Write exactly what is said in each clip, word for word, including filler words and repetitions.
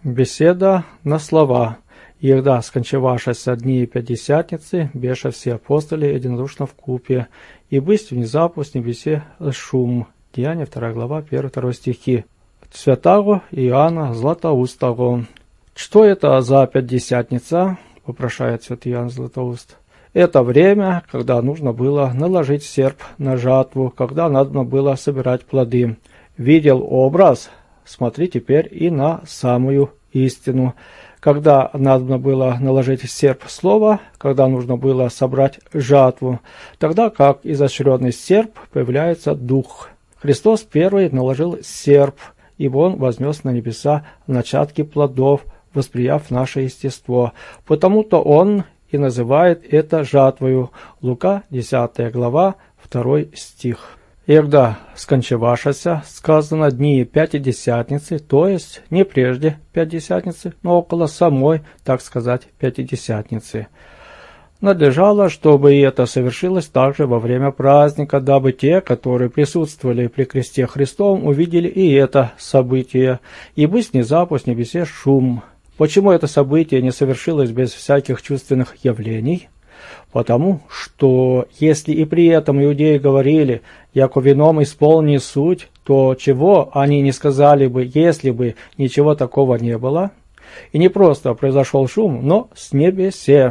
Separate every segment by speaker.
Speaker 1: Беседа на слова. Егда скончевашася дни пятидесятницы, беша все апостоли единодушно вкупе, и бысть внезапу с небесе шум. Деяния вторая глава, первый-второй стихи. Святаго Иоанна Златоустого. Что это за пятидесятница? Попрошает святый Иоанн Златоуст. Это время, когда нужно было наложить серп на жатву, когда надо было собирать плоды. Видел образ? Смотри теперь и на самую истину. Когда надо было наложить серп слова, когда нужно было собрать жатву, тогда как изощренный серп появляется дух. Христос первый наложил серп, ибо Он вознес на небеса начатки плодов, восприяв наше естество. Потому-то Он и называет это жатвою. Лука, десятая глава, второй стих. Егда скончевашася, сказано дни пятидесятницы, то есть не прежде пятидесятницы, но около самой, так сказать, пятидесятницы. Надлежало, чтобы и это совершилось также во время праздника, дабы те, которые присутствовали при кресте Христовом, увидели и это событие, и бысть внезапу с небесе шум. Почему это событие не совершилось без всяких чувственных явлений? Потому что, если и при этом иудеи говорили, яко вином исполни суть, то чего они не сказали бы, если бы ничего такого не было? И не просто произошел шум, но с небесе.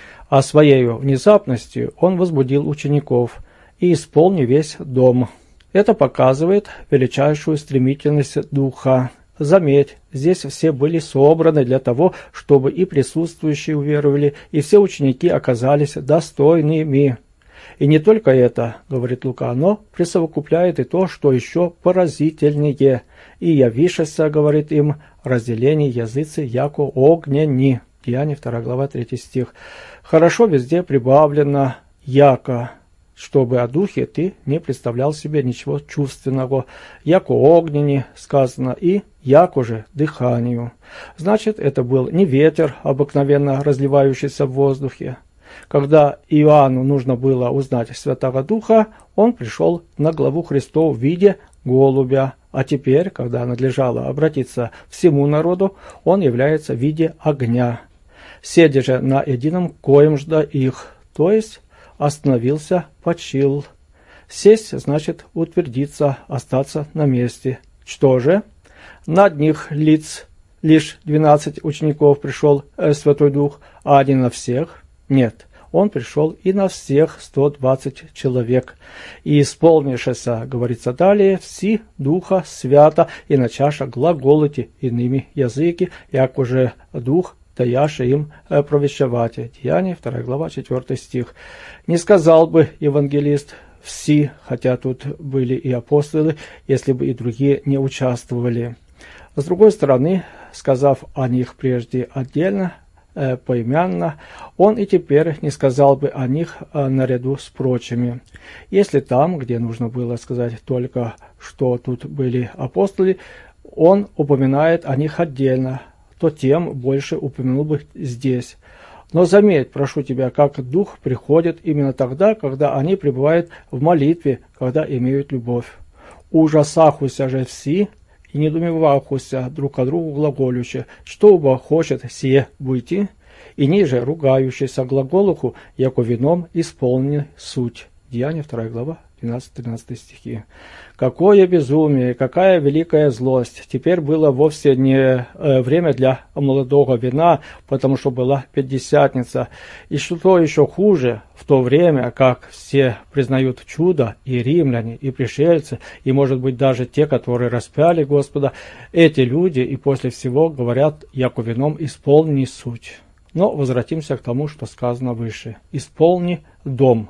Speaker 1: А своею внезапностью он возбудил учеников и исполнил весь дом. Это показывает величайшую стремительность духа. Заметь, здесь все были собраны для того, чтобы и присутствующие уверовали, и все ученики оказались достойными. И не только это, говорит Лука, но присовокупляет и то, что еще поразительнее. И явишеся, говорит им, разделение языцы яко огнени. Деяния вторая глава, третий стих. Хорошо везде прибавлено яко, чтобы о духе ты не представлял себе ничего чувственного. Яко огнени сказано и яко же дыханию. Значит, это был не ветер, обыкновенно разливающийся в воздухе. Когда Иоанну нужно было узнать Святого Духа, он пришел на главу Христову в виде голубя. А теперь, когда надлежало обратиться всему народу, он является в виде огня. Седя же на едином коем жда их, то есть остановился, почил. Сесть значит утвердиться, остаться на месте. Что же? На одних лиц лишь двенадцать учеников пришел э, Святой Дух, а не на всех? Нет, он пришел и на всех сто двадцать человек. И исполнившися, говорится далее, все Духа Свята, и начаша глаголите иными языки, як уже Дух даяше им э, провещевать. Деяния вторая глава, четвёртый стих. Не сказал бы евангелист все, хотя тут были и апостолы, если бы и другие не участвовали. С другой стороны, сказав о них прежде отдельно, э, поименно, он и теперь не сказал бы о них э, наряду с прочими. Если там, где нужно было сказать только, что тут были апостолы, он упоминает о них отдельно, то тем больше упомянул бы здесь. Но заметь, прошу тебя, как Дух приходит именно тогда, когда они пребывают в молитве, когда имеют любовь. Ужасахуся же все, и недумевахуся друг о другу глаголюще, что оба хочет сие быть, и ниже ругающийся глаголуху, яко вином исполнен суть. Деяния вторая глава, двенадцатый-тринадцатый стихи. Какое безумие, какая великая злость! Теперь было вовсе не э, время для молодого вина, потому что была пятидесятница. И что еще хуже, в то время, как все признают чудо, и римляне, и пришельцы, и, может быть, даже те, которые распяли Господа, эти люди и после всего говорят, яко вином исполни суть. Но возвратимся к тому, что сказано выше. Исполни дом.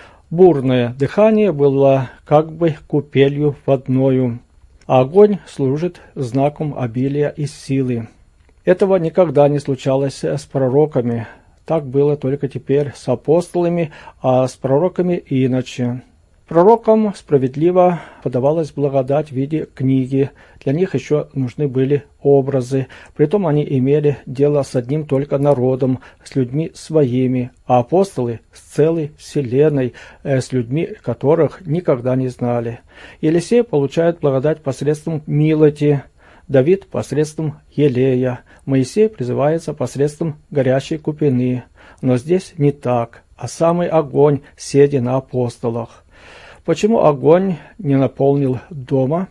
Speaker 1: Бурное дыхание было как бы купелью водною, а огонь служит знаком обилия и силы. Этого никогда не случалось с пророками. Так было только теперь с апостолами, а с пророками иначе. Пророкам справедливо подавалась благодать в виде книги. Для них еще нужны были образы. Притом они имели дело с одним только народом, с людьми своими, а апостолы с целой вселенной, с людьми, которых никогда не знали. Елисей получает благодать посредством милости. Давид посредством елея, Моисей призывается посредством горячей купины. Но здесь не так, а самый огонь седи на апостолах. Почему огонь не наполнил дома?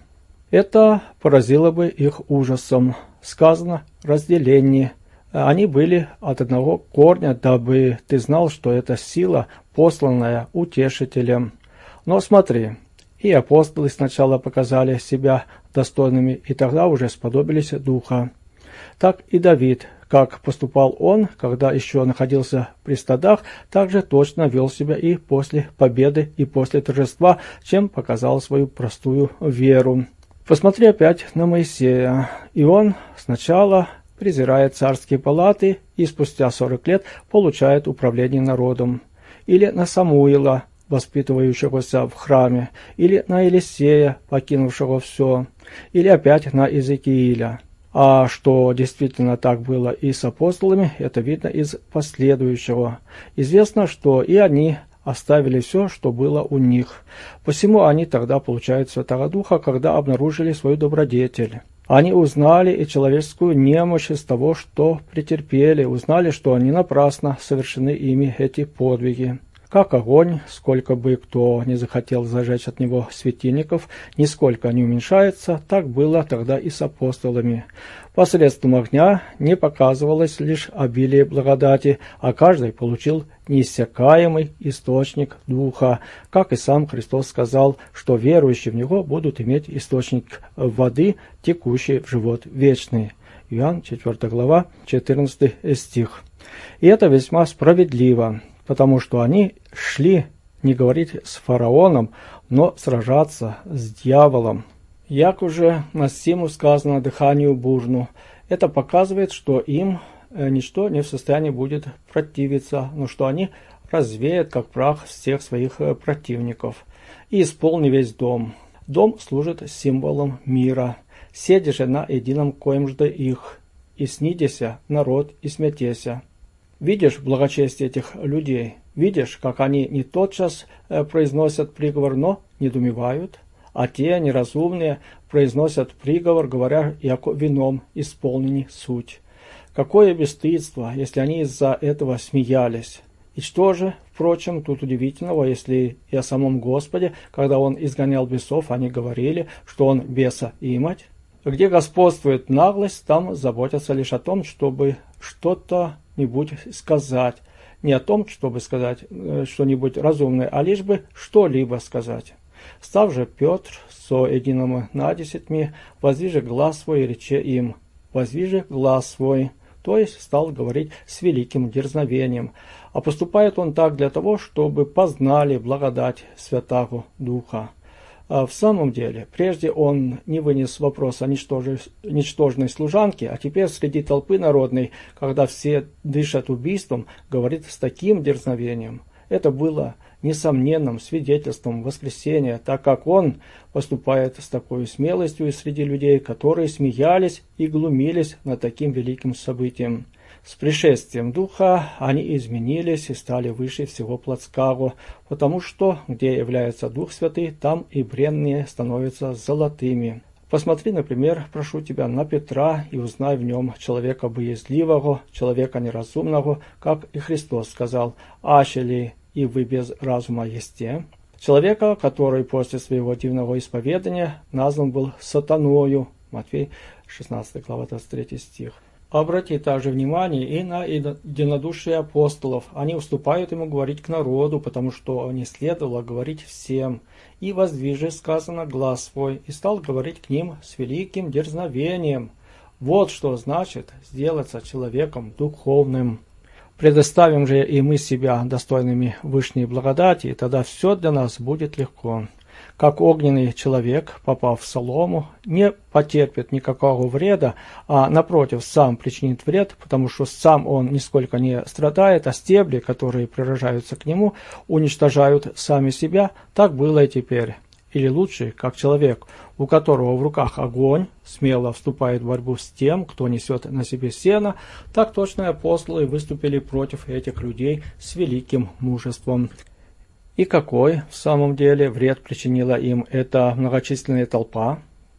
Speaker 1: Это поразило бы их ужасом. Сказано разделение. Они были от одного корня, дабы ты знал, что это сила, посланная утешителем. Но смотри, и апостолы сначала показали себя достойными, и тогда уже сподобились духа. Так и Давид, как поступал он, когда еще находился при стадах, так же точно вел себя и после победы, и после торжества, чем показал свою простую веру. Посмотри опять на Моисея, и он сначала презирает царские палаты и спустя сорок лет получает управление народом. Или на Самуила, воспитывающегося в храме, или на Елисея, покинувшего все, или опять на Иезекииля. А что действительно так было и с апостолами, это видно из последующего. Известно, что и они оставили все, что было у них. Посему они тогда получают Святого Духа, когда обнаружили свою добродетель. Они узнали и человеческую немощь из того, что претерпели, узнали, что не напрасно совершены ими эти подвиги. Как огонь, сколько бы кто не захотел зажечь от него светильников, нисколько не уменьшается, так было тогда и с апостолами. Посредством огня не показывалось лишь обилие благодати, а каждый получил неиссякаемый источник Духа, как и сам Христос сказал, что верующие в Него будут иметь источник воды, текущий в живот вечный. Иоанн четвёртая глава, четырнадцатый стих. И это весьма справедливо, потому что они шли не говорить с фараоном, но сражаться с дьяволом. Як уже на симу сказано дыханию бурну, это показывает, что им ничто не в состоянии будет противиться, но что они развеют, как прах, всех своих противников. И исполни весь дом. Дом служит символом мира. Седи же на едином коем жде их, и снидеся народ, и смятеся. Видишь благочестие этих людей? Видишь, как они не тотчас произносят приговор, но недоумевают? А те неразумные произносят приговор, говоря, яко вином исполнени суть. Какое бесстыдство, если они из-за этого смеялись. И что же, впрочем, тут удивительного, если и о самом Господе, когда Он изгонял бесов, они говорили, что Он беса имать? Где господствует наглость, там заботятся лишь о том, чтобы что-то нибудь сказать. Не о том, чтобы сказать что-нибудь разумное, а лишь бы что-либо сказать. Став же Петр со единым надесятьми, воздвиже глаз свой и рече им, воздвиже глаз свой, то есть стал говорить с великим дерзновением. А поступает он так для того, чтобы познали благодать Святаго Духа. А в самом деле, прежде он не вынес вопрос о ничтожной служанке, а теперь среди толпы народной, когда все дышат убийством, говорит с таким дерзновением. Это было несомненным свидетельством воскресения, так как он поступает с такой смелостью среди людей, которые смеялись и глумились над таким великим событием. С пришествием Духа они изменились и стали выше всего плотского, потому что, где является Дух Святый, там и бренные становятся золотыми. Посмотри, например, прошу тебя, на Петра и узнай в нем человека боязливого, человека неразумного, как и Христос сказал, «Аще ли и вы без разума есте?» Человека, который после своего дивного исповедания назван был сатаною. Матфей шестнадцатая глава, двадцать третий стих. Обрати также внимание и на единодушие апостолов. Они уступают ему говорить к народу, потому что не следовало говорить всем. И воздвижи, сказано, глаз свой, и стал говорить к ним с великим дерзновением. Вот что значит сделаться человеком духовным. Предоставим же и мы себя достойными вышней благодати, и тогда все для нас будет легко. Как огненный человек, попав в солому, не потерпит никакого вреда, а напротив сам причинит вред, потому что сам он нисколько не страдает, а стебли, которые приражаются к нему, уничтожают сами себя. Так было и теперь. Или лучше, как человек, у которого в руках огонь, смело вступает в борьбу с тем, кто несет на себе сено, так точно апостолы выступили против этих людей с великим мужеством. И какой в самом деле вред причинила им эта многочисленная толпа?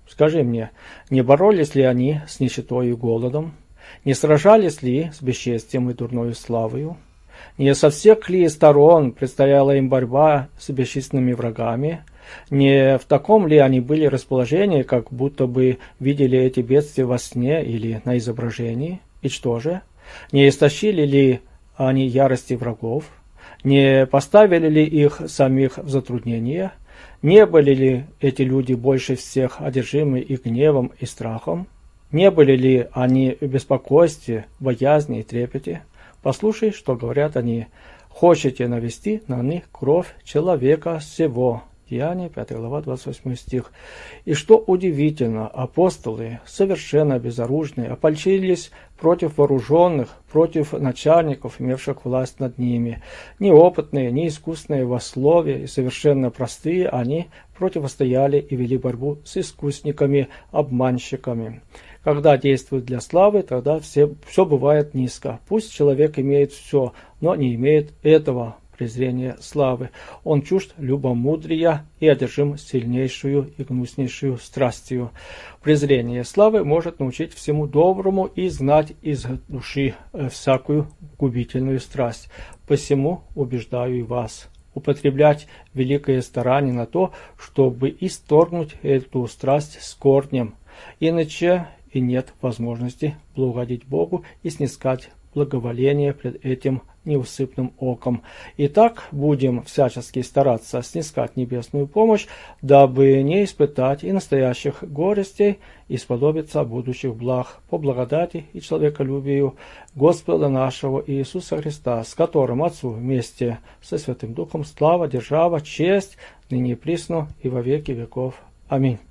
Speaker 1: Скажи мне, не боролись ли они с нищетой и голодом? Не сражались ли с бесчестием и дурною славою? Не со всех ли сторон предстояла им борьба с бесчисленными врагами? Не в таком ли они были расположении, как будто бы видели эти бедствия во сне или на изображении? И что же? Не истощили ли они ярости врагов? Не поставили ли их самих в затруднение? Не были ли эти люди больше всех одержимы и гневом, и страхом? Не были ли они в беспокойстве, боязни и трепете? Послушай, что говорят они. Хочете навести на них кровь человека сего. Деяния, пятая глава, двадцать восьмой стих. И что удивительно, апостолы, совершенно безоружные, опольчились против вооруженных, против начальников, имевших власть над ними. Неопытные, неискусные во слове и совершенно простые, они противостояли и вели борьбу с искусниками, обманщиками. Когда действуют для славы, тогда все, все бывает низко. Пусть человек имеет все, но не имеет этого презрения славы. Он чужд любомудрия и одержим сильнейшую и гнуснейшую страстью. Презрение славы может научить всему доброму и знать из души всякую губительную страсть. Посему убеждаю и вас употреблять великое старание на то, чтобы исторгнуть эту страсть с корнем. Иначе и нет возможности благоволить Богу и снискать благоволение пред этим неусыпным оком. Итак, будем всячески стараться снискать небесную помощь, дабы не испытать и настоящих горестей, и сподобиться будущих благ по благодати и человеколюбию Господа нашего Иисуса Христа, с которым Отцу вместе со Святым Духом слава, держава, честь, ныне и присно и во веки веков. Аминь.